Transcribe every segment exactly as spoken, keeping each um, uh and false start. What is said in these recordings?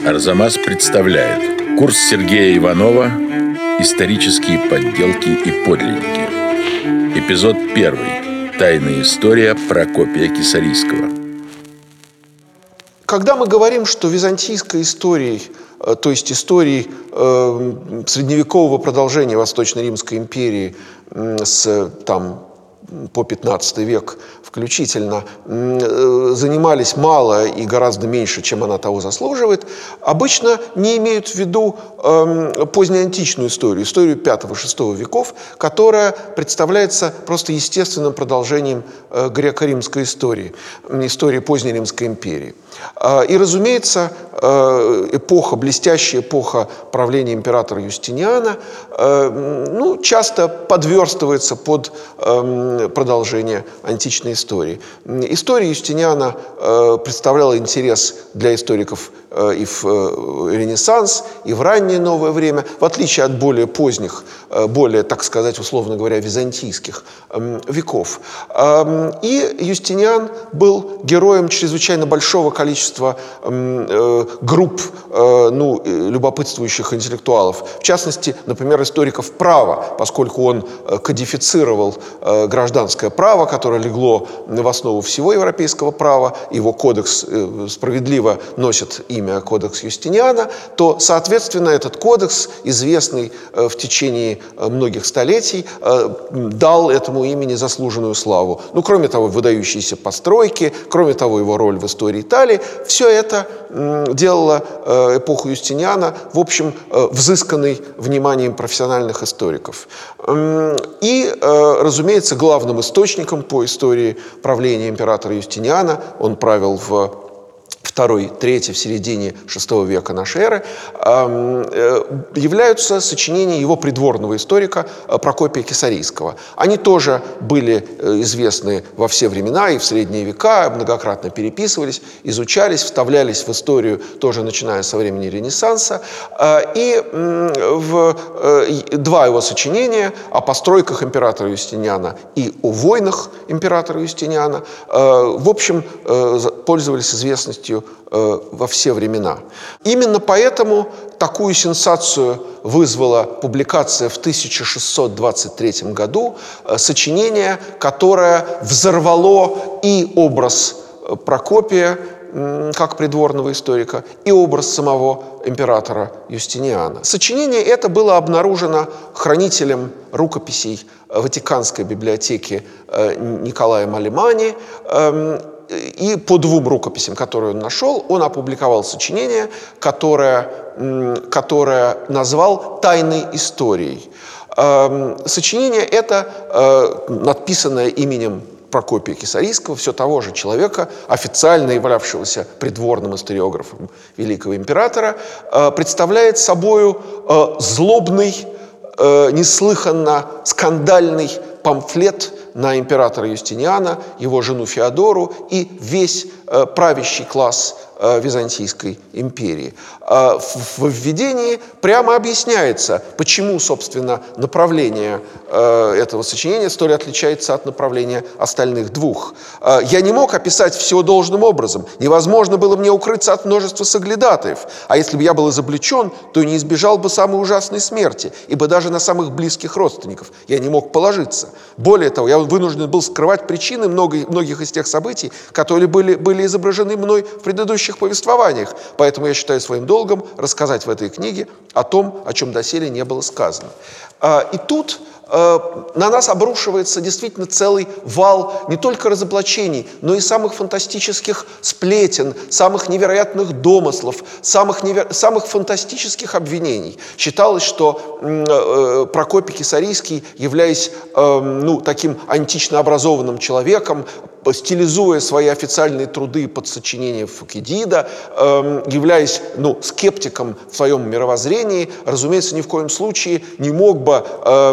Арзамас представляет курс Сергея Иванова «Исторические подделки и подлинники». Эпизод первый. Тайная история Прокопия Кесарийского. Когда мы говорим, что византийской историей, то есть историей э, средневекового продолжения Восточно-Римской империи э, с там по пятнадцатый век включительно, занимались мало и гораздо меньше, чем она того заслуживает, обычно не имеют в виду э, позднеантичную историю, историю пятого-шестого веков, которая представляется просто естественным продолжением э, греко-римской истории, истории поздней Римской империи. Э, и, разумеется, э, эпоха, блестящая эпоха правления императора Юстиниана э, ну, часто подверстывается под э, продолжение античной истории. История Юстиниана э, представляла интерес для историков э, и в э, Ренессанс, и в раннее новое время, в отличие от более поздних, э, более, так сказать, условно говоря, византийских э, веков. Э, и Юстиниан был героем чрезвычайно большого количества э, групп э, ну, любопытствующих интеллектуалов. В частности, например, историков права, поскольку он кодифицировал э, гражданское право, которое легло в основу всего европейского права, его кодекс справедливо носит имя Кодекс Юстиниана, то, соответственно, этот кодекс, известный в течение многих столетий, дал этому имени заслуженную славу. Ну, кроме того, выдающиеся постройки, кроме того, его роль в истории Италии, все это делало эпоху Юстиниана, в общем, взысканной вниманием профессиональных историков. И, разумеется, главным источником по истории правления императора Юстиниана, он правил в второй, третий, в середине шестого века нашей эры, являются сочинения его придворного историка Прокопия Кесарийского. Они тоже были известны во все времена и в средние века, многократно переписывались, изучались, вставлялись в историю тоже начиная со времени Ренессанса. И в два его сочинения о постройках императора Юстиниана и о войнах императора Юстиниана, в общем, пользовались известностью во все времена. Именно поэтому такую сенсацию вызвала публикация в тысяча шестьсот двадцать третьем году сочинение, которое взорвало и образ Прокопия как придворного историка, и образ самого императора Юстиниана. Сочинение это было обнаружено хранителем рукописей Ватиканской библиотеки Николаем Алемани. И по двум рукописям, которые он нашел, он опубликовал сочинение, которое, которое назвал «Тайной историей». Сочинение это, написанное именем Прокопия Кесарийского, все того же человека, официально являвшегося придворным историографом великого императора, представляет собою злобный, неслыханно скандальный памфлет на императора Юстиниана, его жену Феодору и весь э, правящий класс э, Византийской империи. Э, в, в введении прямо объясняется, почему, собственно, направление э, этого сочинения столь отличается от направления остальных двух. Э, «Я не мог описать все должным образом. Невозможно было мне укрыться от множества соглядатаев. А если бы я был изобличен, то не избежал бы самой ужасной смерти, ибо даже на самых близких родственников я не мог положиться. Более того, я вынужден был скрывать причины многих, многих из тех событий, которые были, были изображены мной в предыдущих повествованиях. Поэтому я считаю своим долгом рассказать в этой книге о том, о чем доселе не было сказано». И тут на нас обрушивается действительно целый вал не только разоблачений, но и самых фантастических сплетен, самых невероятных домыслов, самых, невер... самых фантастических обвинений. Считалось, что э, Прокопий Кесарийский, являясь э, ну, таким антично образованным человеком, стилизуя свои официальные труды под сочинение Фукидида, э, являясь ну, скептиком в своем мировоззрении, разумеется, ни в коем случае не мог бы э,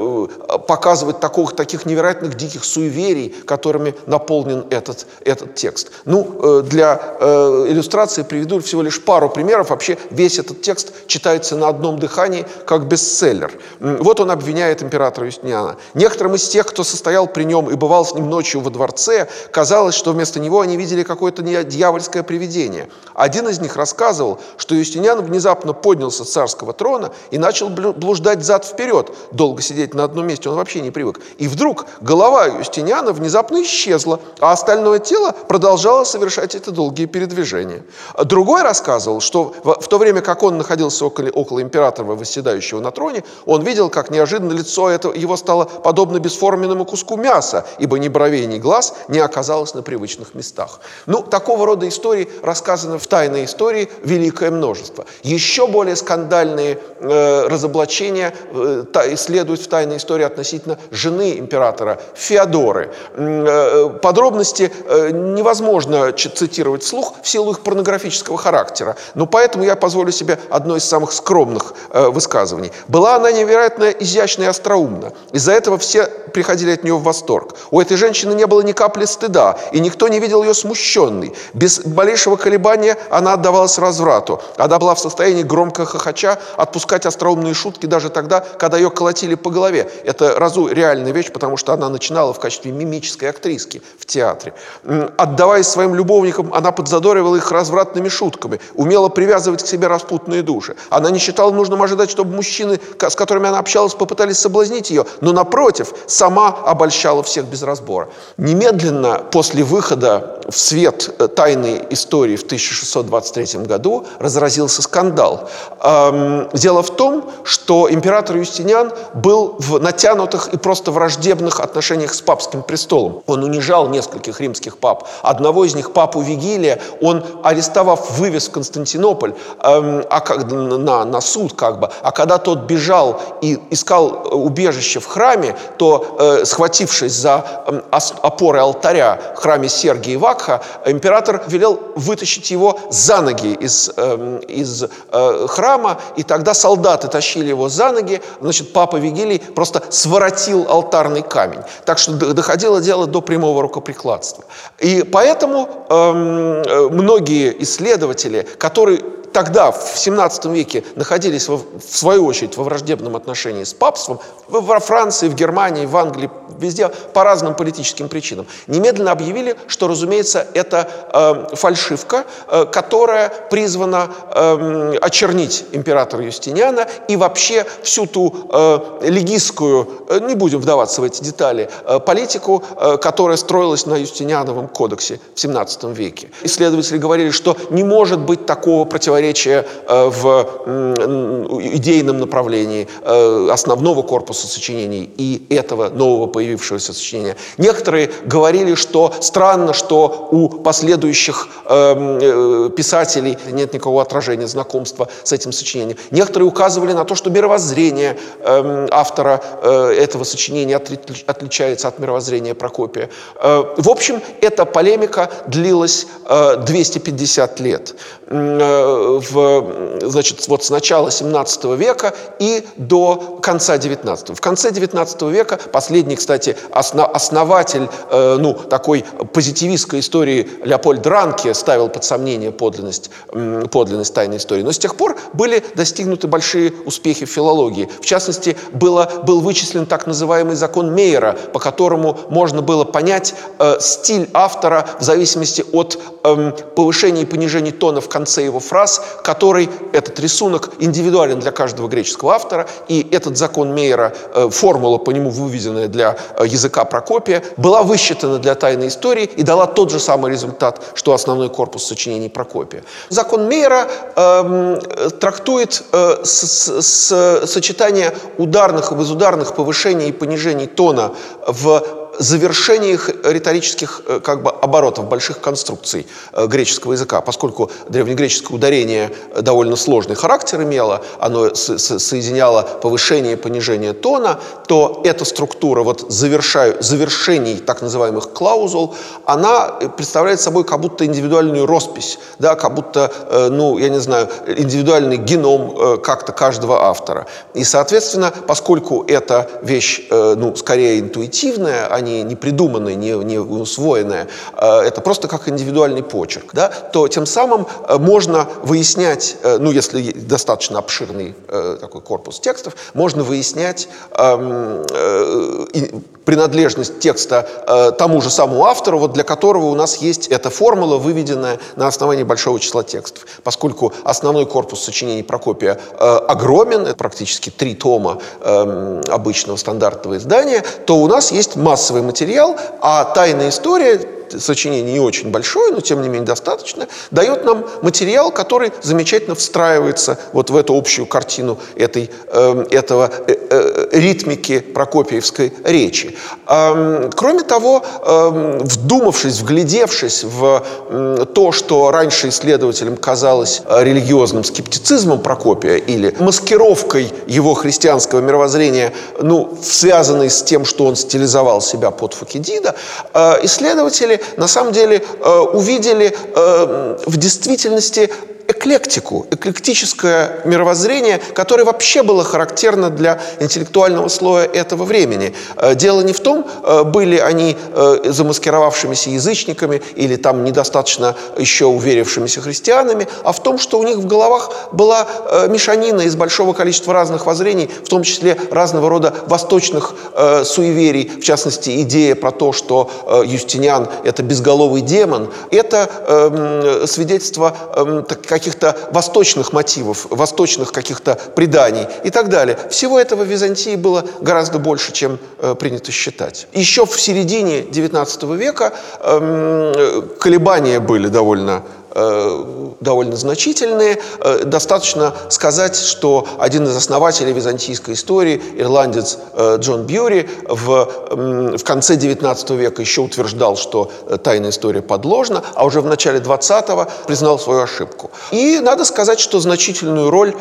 э, показывать таких, таких невероятных диких суеверий, которыми наполнен этот, этот текст. Ну, э, для э, иллюстрации приведу всего лишь пару примеров. Вообще весь этот текст читается на одном дыхании, как бестселлер. Вот он обвиняет императора Юстиниана. Некоторым из тех, кто состоял при нем и бывал с ним ночью во дворце, казалось, что вместо него они видели какое-то дьявольское привидение. Один из них рассказывал, что Юстиниан внезапно поднялся с царского трона и начал блуждать взад-вперед. Долго сидеть на одном месте он вообще не привык. И вдруг голова Юстиниана внезапно исчезла, а остальное тело продолжало совершать эти долгие передвижения. Другой рассказывал, что в то время, как он находился около, около императора, восседающего на троне, он видел, как неожиданно лицо это, его стало подобно бесформенному куску мяса, ибо ни бровей, ни глаз не оказалось на привычных местах. Ну, такого рода истории рассказаны в «Тайной истории» великое множество. Еще более скандальные э, разоблачения э, та, следуют в «Тайной истории» относительно жены императора Феодоры. Э, подробности э, невозможно цитировать вслух в силу их порнографического характера, но поэтому я позволю себе одно из самых скромных э, высказываний. Была она невероятно изящна и остроумна. Из-за этого все приходили от нее в восторг. У этой женщины не было ни капли стыда, и никто не видел ее смущенной. Без малейшего колебания она отдавалась разврату. Она была в состоянии громко хохоча отпускать остроумные шутки даже тогда, когда ее колотили по голове. Это разу реальная вещь, потому что она начинала в качестве мимической актриски в театре. Отдаваясь своим любовникам, она подзадоривала их развратными шутками, умела привязывать к себе распутные души. Она не считала нужным ожидать, чтобы мужчины, с которыми она общалась, попытались соблазнить ее, но, напротив, сама обольщала всех без разбора. Немедленно после выхода в свет «Тайной истории» в тысяча шестьсот двадцать третьем году разразился скандал. Дело в том, что император Юстиниан был в натянутых и просто враждебных отношениях с папским престолом. Он унижал нескольких римских пап. Одного из них, папу Вигилия, он, арестовав, вывез в Константинополь эм, а, на, на суд, как бы. А когда тот бежал и искал убежище в храме, то, э, схватившись за э, опоры алтаря в храме Сергия Вакха, император велел вытащить его за ноги из, э, из э, храма, и тогда солдаты тащили его за ноги. Значит, папа Вигилий просто своротил алтарный камень. Так что доходило дело до прямого рукоприкладства. И поэтому э, многие исследователи, которые тогда, в семнадцатом веке, находились, в свою очередь, во враждебном отношении с папством, во Франции, в Германии, в Англии, везде, по разным политическим причинам, немедленно объявили, что, разумеется, это э, фальшивка, э, которая призвана э, очернить императора Юстиниана и вообще всю ту э, легистскую, э, не будем вдаваться в эти детали, э, политику, э, которая строилась на Юстиниановом кодексе в семнадцатом веке. Исследователи говорили, что не может быть такого противоречия в идейном направлении основного корпуса сочинений и этого нового появившегося сочинения. Некоторые говорили, что странно, что у последующих писателей нет никакого отражения, знакомства с этим сочинением. Некоторые указывали на то, что мировоззрение автора этого сочинения отличается от мировоззрения Прокопия. В общем, эта полемика длилась двести пятьдесят лет. В, значит, вот с начала семнадцатого века и до конца девятнадцатого. В конце девятнадцатого века последний, кстати, осно, основатель э, ну, такой позитивистской истории Леопольд Ранке ставил под сомнение подлинность, э, подлинность «Тайной истории». Но с тех пор были достигнуты большие успехи в филологии. В частности, было, был вычислен так называемый закон Мейера, по которому можно было понять э, стиль автора в зависимости от э, повышения и понижения тона в конце его фраз, который, этот рисунок, индивидуален для каждого греческого автора, и этот закон Мейера, формула по нему выведенная для языка Прокопия, была высчитана для «Тайной истории и дала тот же самый результат, что основной корпус сочинений Прокопия. Закон Мейера э, трактует э, с, с, сочетание ударных и безударных повышений и понижений тона в завершение их риторических как бы оборотов, больших конструкций греческого языка, поскольку древнегреческое ударение довольно сложный характер имело, оно соединяло повышение и понижение тона, то эта структура вот завершаю, завершений так называемых клаузул, она представляет собой как будто индивидуальную роспись, да, как будто, ну, я не знаю, индивидуальный геном как-то каждого автора. И, соответственно, поскольку эта вещь, ну, скорее интуитивная, а не, не придуманная, не, не усвоенная, это просто как индивидуальный почерк, да, то тем самым можно выяснять, ну, если достаточно обширный такой корпус текстов, можно выяснять э, э, принадлежность текста э, тому же самому автору, вот для которого у нас есть эта формула, выведенная на основании большого числа текстов. Поскольку основной корпус сочинений Прокопия э, огромен, это практически три тома э, обычного стандартного издания, то у нас есть массовый материал, а «Тайная история», сочинение не очень большое, но тем не менее достаточно, дает нам материал, который замечательно встраивается вот в эту общую картину этой, э, этого э, э, ритмики прокопиевской речи. Э, кроме того, э, вдумавшись, вглядевшись в э, то, что раньше исследователям казалось религиозным скептицизмом Прокопия или маскировкой его христианского мировоззрения, ну, связанной с тем, что он стилизовал себя под Фукидида, э, исследователи на самом деле э, увидели э, в действительности эклектику, эклектическое мировоззрение, которое вообще было характерно для интеллектуального слоя этого времени. Дело не в том, были они замаскировавшимися язычниками или там недостаточно еще уверившимися христианами, а в том, что у них в головах была мешанина из большого количества разных воззрений, в том числе разного рода восточных суеверий, в частности, идея про то, что Юстиниан – это безголовый демон, это свидетельство каких-то восточных мотивов, восточных каких-то преданий и так далее. Всего этого в Византии было гораздо больше, чем э, принято считать. Еще в середине девятнадцатого века э, колебания были довольно довольно значительные. Достаточно сказать, что один из основателей византийской истории, ирландец Джон Бьюри, в, в конце девятнадцатого века еще утверждал, что «Тайная история» подложна, а уже в начале двадцатого признал свою ошибку. И надо сказать, что значительную роль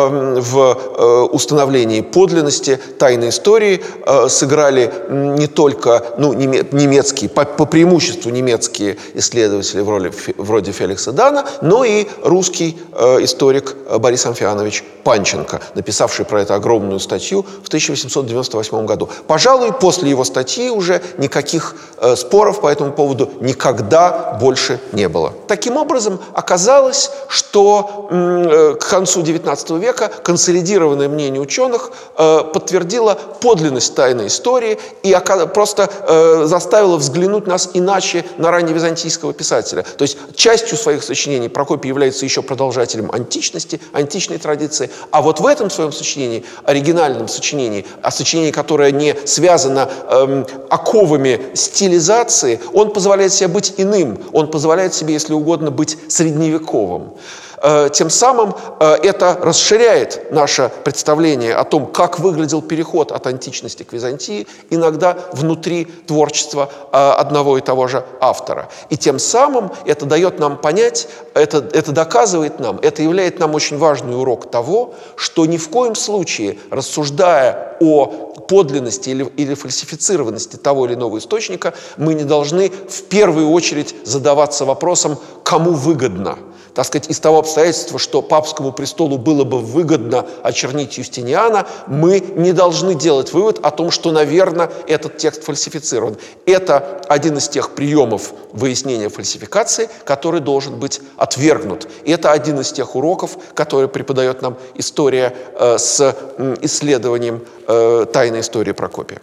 в установлении подлинности «Тайной истории» сыграли не только ну, немецкие, по, по преимуществу немецкие исследователи вроде, вроде Феликса Дана, но и русский э, историк Борис Амфианович Панченко, написавший про это огромную статью в тысяча восемьсот девяносто восьмом году. Пожалуй, после его статьи уже никаких э, споров по этому поводу никогда больше не было. Таким образом, оказалось, что э, к концу девятнадцатого века консолидированное мнение ученых э, подтвердило подлинность «Тайной истории» и просто э, заставило взглянуть нас иначе на ранневизантийского писателя. То есть частью своих сочинений Прокопий является еще продолжателем античности, античной традиции, а вот в этом своем сочинении, оригинальном сочинении, а сочинении, которое не связано эм, оковами стилизации, он позволяет себе быть иным, он позволяет себе, если угодно, быть средневековым. Тем самым это расширяет наше представление о том, как выглядел переход от античности к Византии, иногда внутри творчества одного и того же автора. И тем самым это дает нам понять, это, это доказывает нам, это являет нам очень важный урок того, что ни в коем случае, рассуждая о подлинности или, или фальсифицированности того или иного источника, мы не должны в первую очередь задаваться вопросом, кому выгодно. Так сказать, из того обстоятельства, что папскому престолу было бы выгодно очернить Юстиниана, мы не должны делать вывод о том, что, наверное, этот текст фальсифицирован. Это один из тех приемов выяснения фальсификации, который должен быть отвергнут. И это один из тех уроков, которые преподает нам история э, с э, исследованием э, тайной истории Прокопия.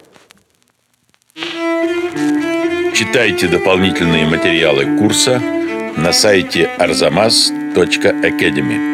Читайте дополнительные материалы курса на сайте арзамас точка академи.